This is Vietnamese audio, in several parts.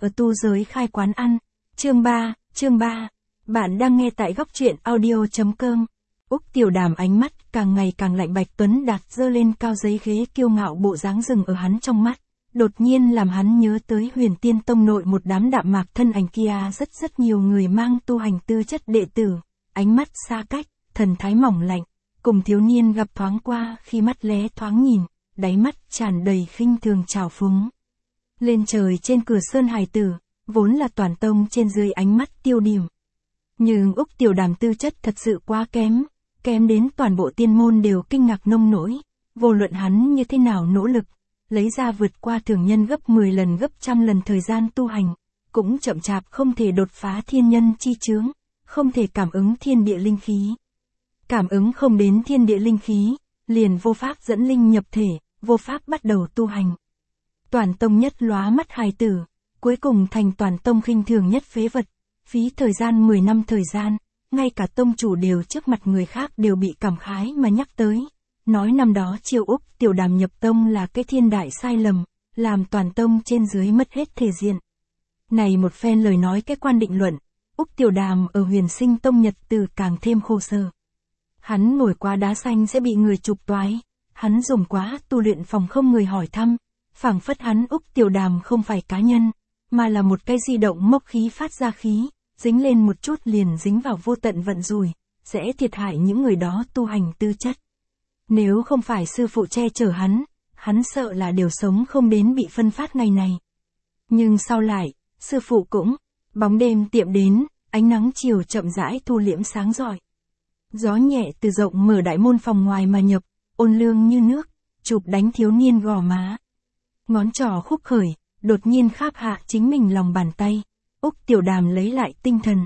ở tu giới khai quán ăn. Chương 3. Bạn đang nghe tại góc truyện audio.com. Úc Tiểu Đàm ánh mắt càng ngày càng lạnh. Bạch Tuấn Đạt giơ lên cao giấy ghế kiêu ngạo, bộ dáng dừng ở hắn trong mắt, đột nhiên làm hắn nhớ tới Huyền Tiên Tông nội một đám đạm mạc thân ảnh kia, rất nhiều người mang tu hành tư chất đệ tử, ánh mắt xa cách, thần thái mỏng lạnh, cùng thiếu niên gặp thoáng qua, khi mắt lé thoáng nhìn, đáy mắt tràn đầy khinh thường trào phúng. Lên trời trên cửa sơn hài tử, vốn là toàn tông trên dưới ánh mắt tiêu điểm. Nhưng Úc Tiểu Đàm tư chất thật sự quá kém đến toàn bộ tiên môn đều kinh ngạc nông nỗi, vô luận hắn như thế nào nỗ lực, lấy ra vượt qua thường nhân gấp 10 lần gấp trăm lần thời gian tu hành, cũng chậm chạp không thể đột phá thiên nhân chi chướng, không thể cảm ứng thiên địa linh khí. Cảm ứng không đến thiên địa linh khí, liền vô pháp dẫn linh nhập thể, vô pháp bắt đầu tu hành. Toàn tông nhất lóa mắt hài tử, cuối cùng thành toàn tông khinh thường nhất phế vật, phí thời gian 10 năm thời gian, ngay cả tông chủ đều trước mặt người khác đều bị cảm khái mà nhắc tới. Nói năm đó chiêu Úc Tiểu Đàm nhập tông là cái thiên đại sai lầm, làm toàn tông trên dưới mất hết thể diện. Này một phen lời nói cái quan định luận, Úc Tiểu Đàm ở Huyền Sinh Tông Nhật Từ càng thêm khổ sở. Hắn ngồi quá đá xanh sẽ bị người chụp toái, hắn dùng quá tu luyện phòng không người hỏi thăm, phảng phất hắn Úc Tiểu Đàm không phải cá nhân, mà là một cây di động mốc khí phát ra khí, dính lên một chút liền dính vào vô tận vận rủi, sẽ thiệt hại những người đó tu hành tư chất. Nếu không phải sư phụ che chở hắn sợ là đều sống không đến bị phân phát ngày này. Nhưng sau lại, sư phụ cũng, bóng đêm tiệm đến, ánh nắng chiều chậm rãi thu liễm sáng rọi. Gió nhẹ từ rộng mở đại môn phòng ngoài mà nhập, ôn lương như nước, chụp đánh thiếu niên gò má. Ngón trỏ khúc khởi, đột nhiên kháp hạ chính mình lòng bàn tay, Úc Tiểu Đàm lấy lại tinh thần.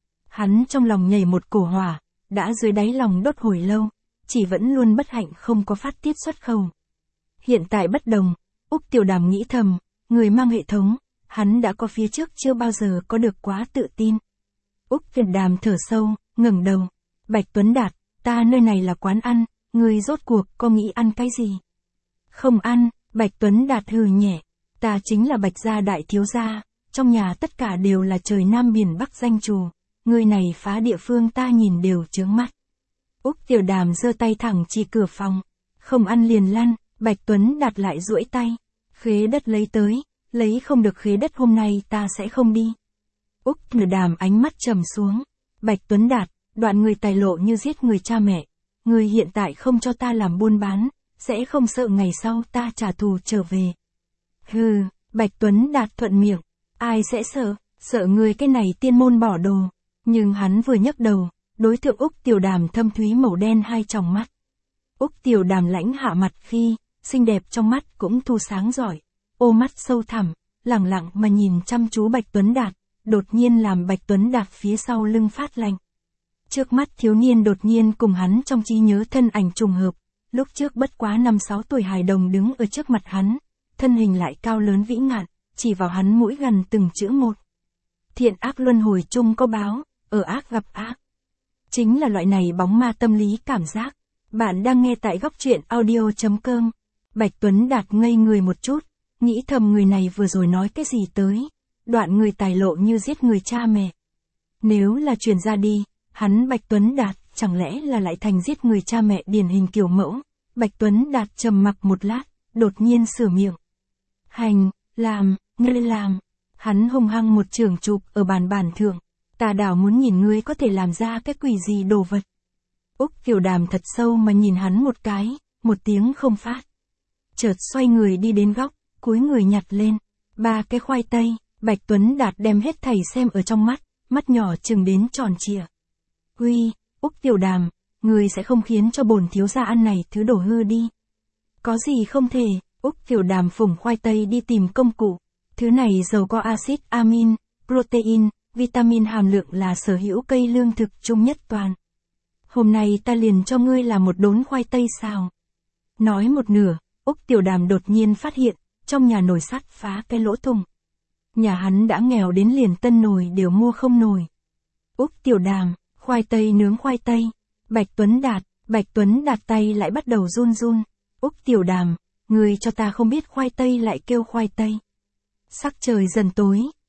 Hắn trong lòng nhảy một cổ hỏa, đã dưới đáy lòng đốt hồi lâu, chỉ vẫn luôn bất hạnh không có phát tiết xuất khẩu. Hiện tại bất đồng, Úc Tiểu Đàm nghĩ thầm, người mang hệ thống, hắn đã có phía trước chưa bao giờ có được quá tự tin. Úc Tiểu Đàm thở sâu, ngẩng đầu, Bạch Tuấn Đạt, ta nơi này là quán ăn, người rốt cuộc có nghĩ ăn cái gì? Không ăn, Bạch Tuấn Đạt hừ nhẹ, ta chính là Bạch gia đại thiếu gia, trong nhà tất cả đều là trời Nam biển Bắc danh chủ, người này phá địa phương ta nhìn đều chướng mắt. Úc Tiểu Đàm giơ tay thẳng chỉ cửa phòng, không ăn liền lăn. Bạch Tuấn Đạt lại duỗi tay, khế đất lấy tới, lấy không được khế đất hôm nay ta sẽ không đi. Úc Tiểu Đàm ánh mắt trầm xuống, Bạch Tuấn Đạt, đoạn người tài lộ như giết người cha mẹ, người hiện tại không cho ta làm buôn bán, sẽ không sợ ngày sau ta trả thù trở về. Hừ, Bạch Tuấn Đạt thuận miệng, ai sẽ sợ người cái này tiên môn bỏ đồ, nhưng hắn vừa nhấc đầu, đối tượng Úc Tiểu Đàm thâm thúy màu đen hai tròng mắt. Úc Tiểu Đàm lãnh hạ mặt khi, xinh đẹp trong mắt cũng thu sáng giỏi, ô mắt sâu thẳm, lẳng lặng mà nhìn chăm chú Bạch Tuấn Đạt, đột nhiên làm Bạch Tuấn Đạt phía sau lưng phát lạnh. Trước mắt thiếu niên đột nhiên cùng hắn trong trí nhớ thân ảnh trùng hợp, lúc trước bất quá 5-6 tuổi hài đồng đứng ở trước mặt hắn, thân hình lại cao lớn vĩ ngạn, chỉ vào hắn mũi gần từng chữ một. Thiện ác luân hồi chung có báo, ở ác gặp ác. Chính là loại này bóng ma tâm lý cảm giác. Bạn đang nghe tại góc truyện audio.com. Bạch Tuấn Đạt ngây người một chút, nghĩ thầm người này vừa rồi nói cái gì tới, đoạn người tài lộ như giết người cha mẹ. Nếu là truyền ra đi, hắn Bạch Tuấn Đạt chẳng lẽ là lại thành giết người cha mẹ điển hình kiểu mẫu. Bạch Tuấn Đạt trầm mặc một lát, đột nhiên sửa miệng. Ngươi làm. Hắn hung hăng một chưởng chụp ở bàn thượng. Ta đảo muốn nhìn ngươi có thể làm ra cái quỷ gì đồ vật. Úc Tiểu Đàm thật sâu mà nhìn hắn một cái, một tiếng không phát. Chợt xoay người đi đến góc, cúi người nhặt lên 3 cái khoai tây, Bạch Tuấn Đạt đem hết thảy xem ở trong mắt, mắt nhỏ chừng đến tròn trịa. Uy, Úc Tiểu Đàm, người sẽ không khiến cho bổn thiếu gia ăn này thứ đổ hư đi. Có gì không thể, Úc Tiểu Đàm phủng khoai tây đi tìm công cụ. Thứ này giàu có axit amin, protein, vitamin hàm lượng là sở hữu cây lương thực chung nhất toàn. Hôm nay ta liền cho ngươi làm một đốn khoai tây xào. Nói một nửa, Úc Tiểu Đàm đột nhiên phát hiện, trong nhà nồi sắt phá cái lỗ thủng. Nhà hắn đã nghèo đến liền tân nồi đều mua không nổi. Úc Tiểu Đàm, khoai tây nướng khoai tây. Bạch Tuấn Đạt tay lại bắt đầu run. Úc Tiểu Đàm, ngươi cho ta không biết khoai tây lại kêu khoai tây. Sắc trời dần tối,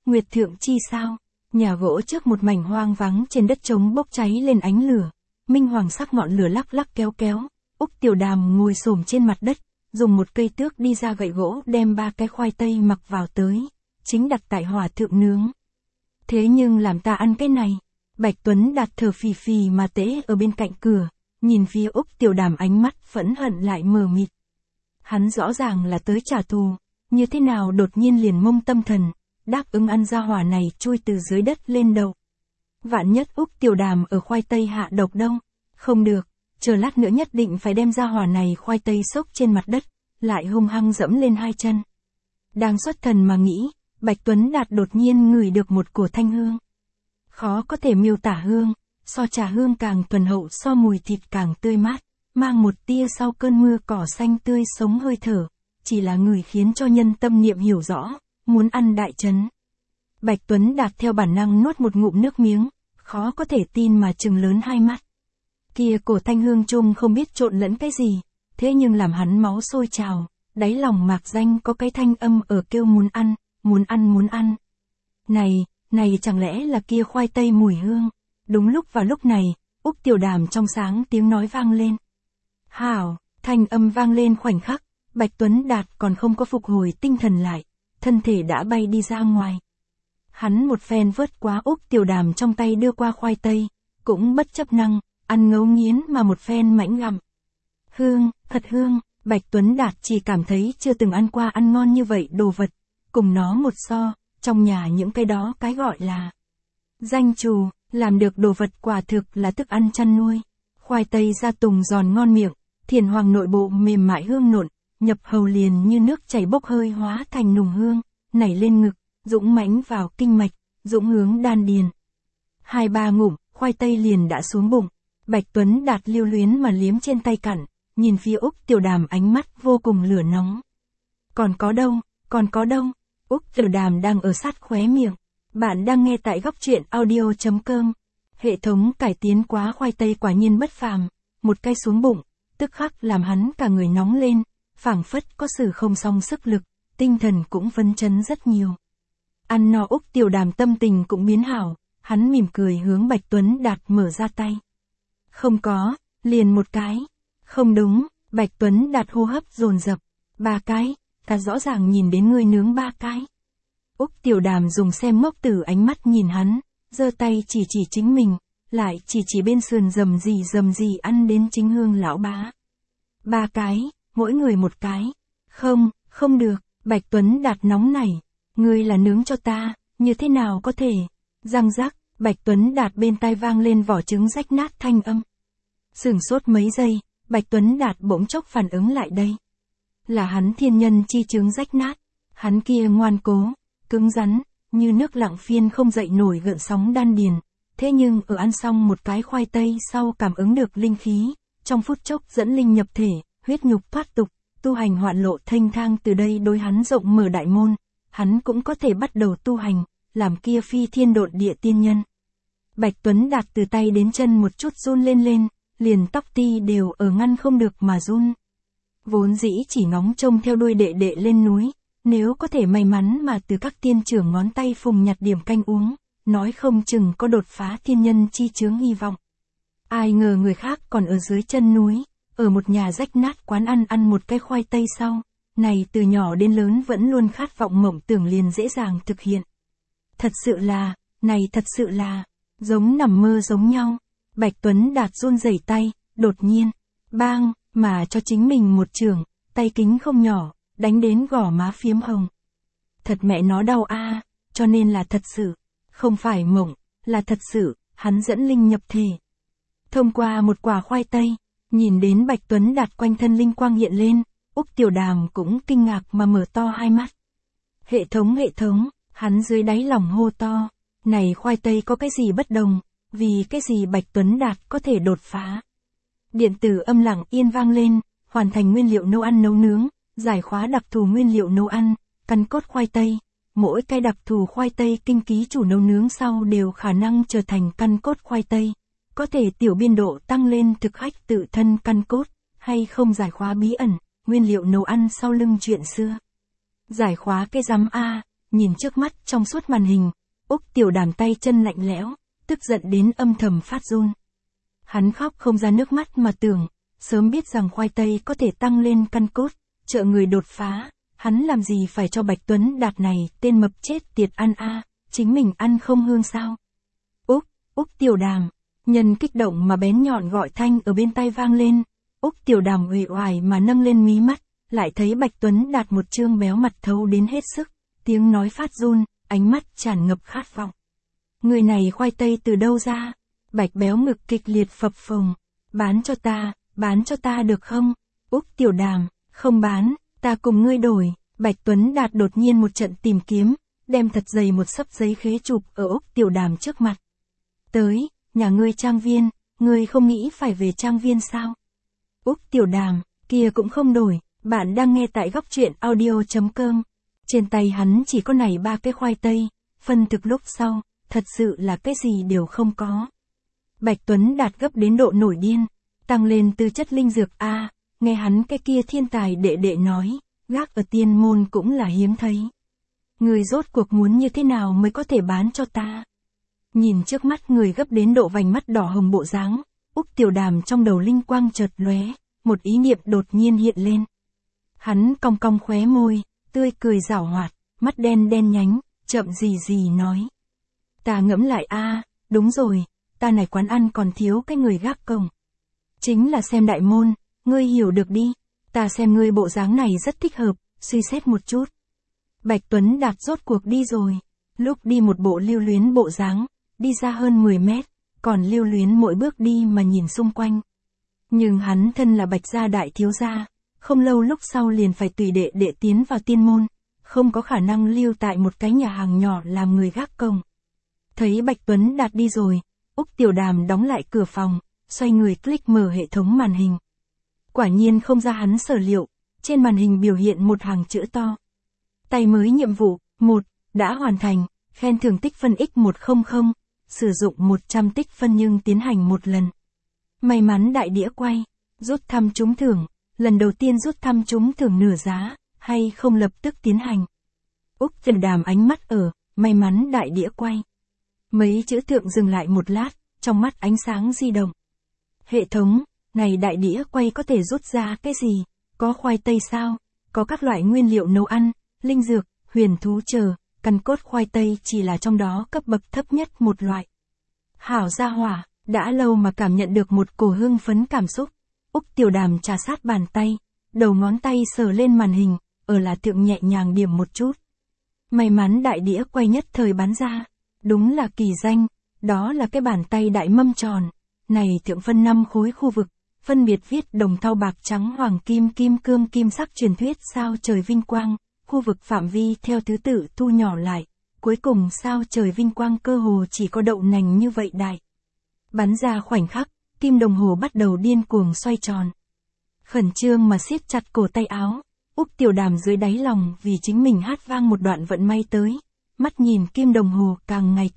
Nguyệt thượng chi sao? Nhà gỗ trước một mảnh hoang vắng trên đất trống bốc cháy lên ánh lửa. Minh hoàng sắc ngọn lửa lắc lắc kéo kéo. Úc Tiểu Đàm ngồi xổm trên mặt đất, dùng một cây tước đi ra gậy gỗ đem 3 cái khoai tây mặc vào tới, chính đặt tại hỏa thượng nướng. Thế nhưng làm ta ăn cái này. Bạch Tuấn Đạt thở phì phì mà tễ ở bên cạnh cửa, nhìn phía Úc Tiểu Đàm ánh mắt phẫn hận lại mờ mịt. Hắn rõ ràng là tới trả thù, như thế nào đột nhiên liền mông tâm thần, đáp ứng ăn gia hỏa này chui từ dưới đất lên đầu. Vạn nhất Úc Tiểu Đàm ở khoai tây hạ độc đâu, không được, chờ lát nữa nhất định phải đem gia hỏa này khoai tây xốc trên mặt đất, lại hung hăng dẫm lên 2 chân. Đang xuất thần mà nghĩ, Bạch Tuấn Đạt đột nhiên ngửi được một cổ thanh hương. Khó có thể miêu tả hương, so trà hương càng thuần hậu, so mùi thịt càng tươi mát, mang một tia sau cơn mưa cỏ xanh tươi sống hơi thở, chỉ là ngửi khiến cho nhân tâm niệm hiểu rõ, muốn ăn đại chấn. Bạch Tuấn Đạt theo bản năng nuốt một ngụm nước miếng, khó có thể tin mà trừng lớn 2 mắt. Kia cổ thanh hương chung không biết trộn lẫn cái gì, thế nhưng làm hắn máu sôi trào, đáy lòng mạc danh có cái thanh âm ở kêu muốn ăn, muốn ăn muốn ăn. Này chẳng lẽ là kia khoai tây mùi hương? Đúng vào lúc này, Úc Tiểu Đàm trong sáng tiếng nói vang lên. Hảo, thanh âm vang lên khoảnh khắc, Bạch Tuấn Đạt còn không có phục hồi tinh thần lại, thân thể đã bay đi ra ngoài. Hắn một phen vớt quá Úc Tiểu Đàm trong tay đưa qua khoai tây, cũng bất chấp năng, ăn ngấu nghiến mà một phen mãnh gặm. Hương, thật hương, Bạch Tuấn Đạt chỉ cảm thấy chưa từng ăn qua ăn ngon như vậy đồ vật, cùng nó một so, trong nhà những cái đó cái gọi là danh trù, làm được đồ vật quả thực là thức ăn chăn nuôi. Khoai tây da tùng giòn ngon miệng, thiền hoàng nội bộ mềm mại hương nộn, nhập hầu liền như nước chảy bốc hơi hóa thành nùng hương, nảy lên ngực, dũng mãnh vào kinh mạch, dũng hướng đan điền. 2-3 ngụm, khoai tây liền đã xuống bụng. Bạch Tuấn Đạt lưu luyến mà liếm trên tay cặn, nhìn phía Úc Tiểu Đàm ánh mắt vô cùng lửa nóng. Còn có đâu? Úc Tiểu Đàm đang ở sát khóe miệng. Bạn đang nghe tại góc truyện audio.com. Hệ thống cải tiến quá khoai tây quả nhiên bất phàm, một cái xuống bụng, tức khắc làm hắn cả người nóng lên, phảng phất có sự không song sức lực, tinh thần cũng phấn chấn rất nhiều. Ăn no Úc Tiểu Đàm tâm tình cũng biến hảo, hắn mỉm cười hướng Bạch Tuấn Đạt mở ra tay. Không có, liền một cái. Không đúng, Bạch Tuấn Đạt hô hấp dồn dập. 3 cái, ta rõ ràng nhìn đến ngươi nướng 3 cái. Úc Tiểu Đàm dùng xem mốc tử ánh mắt nhìn hắn, giơ tay chỉ chính mình, lại chỉ bên sườn rầm rì ăn đến chính hương lão bá. 3 cái, mỗi người một cái. Không được, Bạch Tuấn Đạt nóng nảy. Ngươi là nướng cho ta, như thế nào có thể? Răng rắc, Bạch Tuấn Đạt bên tai vang lên vỏ trứng rách nát thanh âm. Sửng sốt mấy giây, Bạch Tuấn Đạt bỗng chốc phản ứng lại đây. Là hắn thiên nhân chi trứng rách nát. Hắn kia ngoan cố, cứng rắn, như nước lặng phiên không dậy nổi gợn sóng đan điền. Thế nhưng ở ăn xong một cái khoai tây sau cảm ứng được linh khí, trong phút chốc dẫn linh nhập thể, huyết nhục thoát tục, tu hành hoạn lộ thênh thang, từ đây đối hắn rộng mở đại môn. Hắn cũng có thể bắt đầu tu hành, làm kia phi thiên độn địa tiên nhân. Bạch Tuấn Đạt từ tay đến chân một chút run lên, liền tóc ti đều ở ngăn không được mà run. Vốn dĩ chỉ ngóng trông theo đuôi đệ đệ lên núi, nếu có thể may mắn mà từ các tiên trưởng ngón tay phùng nhặt điểm canh uống, nói không chừng có đột phá thiên nhân chi chướng hy vọng. Ai ngờ người khác còn ở dưới chân núi, ở một nhà rách nát quán ăn một cái khoai tây sau, này từ nhỏ đến lớn vẫn luôn khát vọng mộng tưởng liền dễ dàng thực hiện. Thật sự là, giống nằm mơ giống nhau. Bạch Tuấn Đạt run rẩy tay, đột nhiên, bang, mà cho chính mình một chưởng, tay kính không nhỏ, đánh đến gò má phiếm hồng. Thật mẹ nó đau a, cho nên là thật sự, không phải mộng, là thật sự, hắn dẫn linh nhập thể. Thông qua một quả khoai tây, nhìn đến Bạch Tuấn Đạt quanh thân linh quang hiện lên, Úc Tiểu Đàm cũng kinh ngạc mà mở to 2 mắt. Hệ thống, hắn dưới đáy lòng hô to, này khoai tây có cái gì bất đồng, vì cái gì Bạch Tuấn Đạt có thể đột phá. Điện tử âm lặng yên vang lên, hoàn thành nguyên liệu nấu ăn nấu nướng, giải khóa đặc thù nguyên liệu nấu ăn, căn cốt khoai tây. Mỗi cái đặc thù khoai tây kinh ký chủ nấu nướng sau đều khả năng trở thành căn cốt khoai tây. Có thể tiểu biên độ tăng lên thực khách tự thân căn cốt, hay không giải khóa bí ẩn, nguyên liệu nấu ăn sau lưng chuyện xưa. Giải khóa cái rắm a, Nhìn trước mắt trong suốt màn hình, Úc Tiểu Đàm tay chân lạnh lẽo, tức giận đến âm thầm phát run. Hắn khóc không ra nước mắt mà tưởng, sớm biết rằng khoai tây có thể tăng lên căn cốt, trợ người đột phá, hắn làm gì phải cho Bạch Tuấn Đạt này tên mập chết tiệt ăn a, chính mình ăn không hương sao. Úc Tiểu Đàm, nhân kích động mà bén nhọn gọi thanh ở bên tai vang lên, Úc Tiểu Đàm uể oải mà nâng lên mí mắt, lại thấy Bạch Tuấn Đạt một trương béo mặt thấu đến hết sức, tiếng nói phát run, ánh mắt tràn ngập khát vọng. Người này khoai tây từ đâu ra? Bạch béo ngực kịch liệt phập phồng, bán cho ta được không? Úc Tiểu Đàm, không bán, ta cùng ngươi đổi. Bạch Tuấn Đạt đột nhiên một trận tìm kiếm, đem thật dày một xấp giấy khế chụp ở Úc Tiểu Đàm trước mặt. Tới, nhà ngươi trang viên, ngươi không nghĩ phải về trang viên sao? Úc Tiểu Đàm, kia cũng không đổi, bạn đang nghe tại góc truyện audio.com. Trên tay hắn chỉ có này 3 cái khoai tây, phân thực lúc sau, thật sự là cái gì đều không có. Bạch Tuấn Đạt gấp đến độ nổi điên, tăng lên tư chất linh dược a, nghe hắn cái kia thiên tài đệ đệ nói, gác ở tiên môn cũng là hiếm thấy. Người rốt cuộc muốn như thế nào mới có thể bán cho ta? Nhìn trước mắt người gấp đến độ vành mắt đỏ hồng bộ dáng, Úc Tiểu Đàm trong đầu linh quang chợt lóe, một ý niệm đột nhiên hiện lên. Hắn cong cong khóe môi, tươi cười giảo hoạt, mắt đen đen nhánh, chậm gì nói. Ta ngẫm lại a, đúng rồi, ta này quán ăn còn thiếu cái người gác cổng. Chính là xem đại môn, ngươi hiểu được đi, ta xem ngươi bộ dáng này rất thích hợp, suy xét một chút. Bạch Tuấn Đạt rốt cuộc đi rồi, lúc đi một bộ lưu luyến bộ dáng, đi ra hơn 10 mét, còn lưu luyến mỗi bước đi mà nhìn xung quanh. Nhưng hắn thân là Bạch gia đại thiếu gia, không lâu lúc sau liền phải tùy đệ đệ tiến vào tiên môn, không có khả năng lưu tại một cái nhà hàng nhỏ làm người gác cổng. Thấy Bạch Tuấn Đạt đi rồi, Úc Tiểu Đàm đóng lại cửa phòng, xoay người click mở hệ thống màn hình. Quả nhiên không ra hắn sở liệu, trên màn hình biểu hiện một hàng chữ to. Tay mới nhiệm vụ, 1, đã hoàn thành, khen thưởng tích phân X100, sử dụng 100 tích phân nhưng tiến hành một lần. May mắn đại đĩa quay, rút thăm trúng thưởng, lần đầu tiên rút thăm trúng thưởng nửa giá, hay không lập tức tiến hành. Úc Tiểu Đàm ánh mắt ở, may mắn đại đĩa quay. Mấy chữ thượng dừng lại một lát, trong mắt ánh sáng di động. Hệ thống, này đại đĩa quay có thể rút ra cái gì? Có khoai tây sao? Có các loại nguyên liệu nấu ăn, linh dược, huyền thú chờ, căn cốt khoai tây chỉ là trong đó cấp bậc thấp nhất một loại. Hảo gia hỏa, đã lâu mà cảm nhận được một cổ hưng phấn cảm xúc. Úc Tiểu Đàm trà sát bàn tay, đầu ngón tay sờ lên màn hình, ở là thượng nhẹ nhàng điểm một chút. May mắn đại đĩa quay nhất thời bán ra, đúng là kỳ danh, đó là cái bàn tay đại mâm tròn, này thượng phân 5 khối khu vực, phân biệt viết đồng thau bạc trắng hoàng kim kim cương kim sắc truyền thuyết sao trời vinh quang, khu vực phạm vi theo thứ tự thu nhỏ lại, cuối cùng sao trời vinh quang cơ hồ chỉ có đậu nành như vậy đại. Bắn ra khoảnh khắc, kim đồng hồ bắt đầu điên cuồng xoay tròn. Khẩn trương mà siết chặt cổ tay áo, Úc Tiểu Đàm dưới đáy lòng vì chính mình hát vang một đoạn vận may tới, mắt nhìn kim đồng hồ càng ngày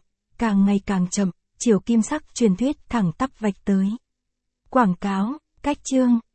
càng chậm, chiều kim sắc truyền thuyết thẳng tắp vạch tới. Quảng cáo, cách chương.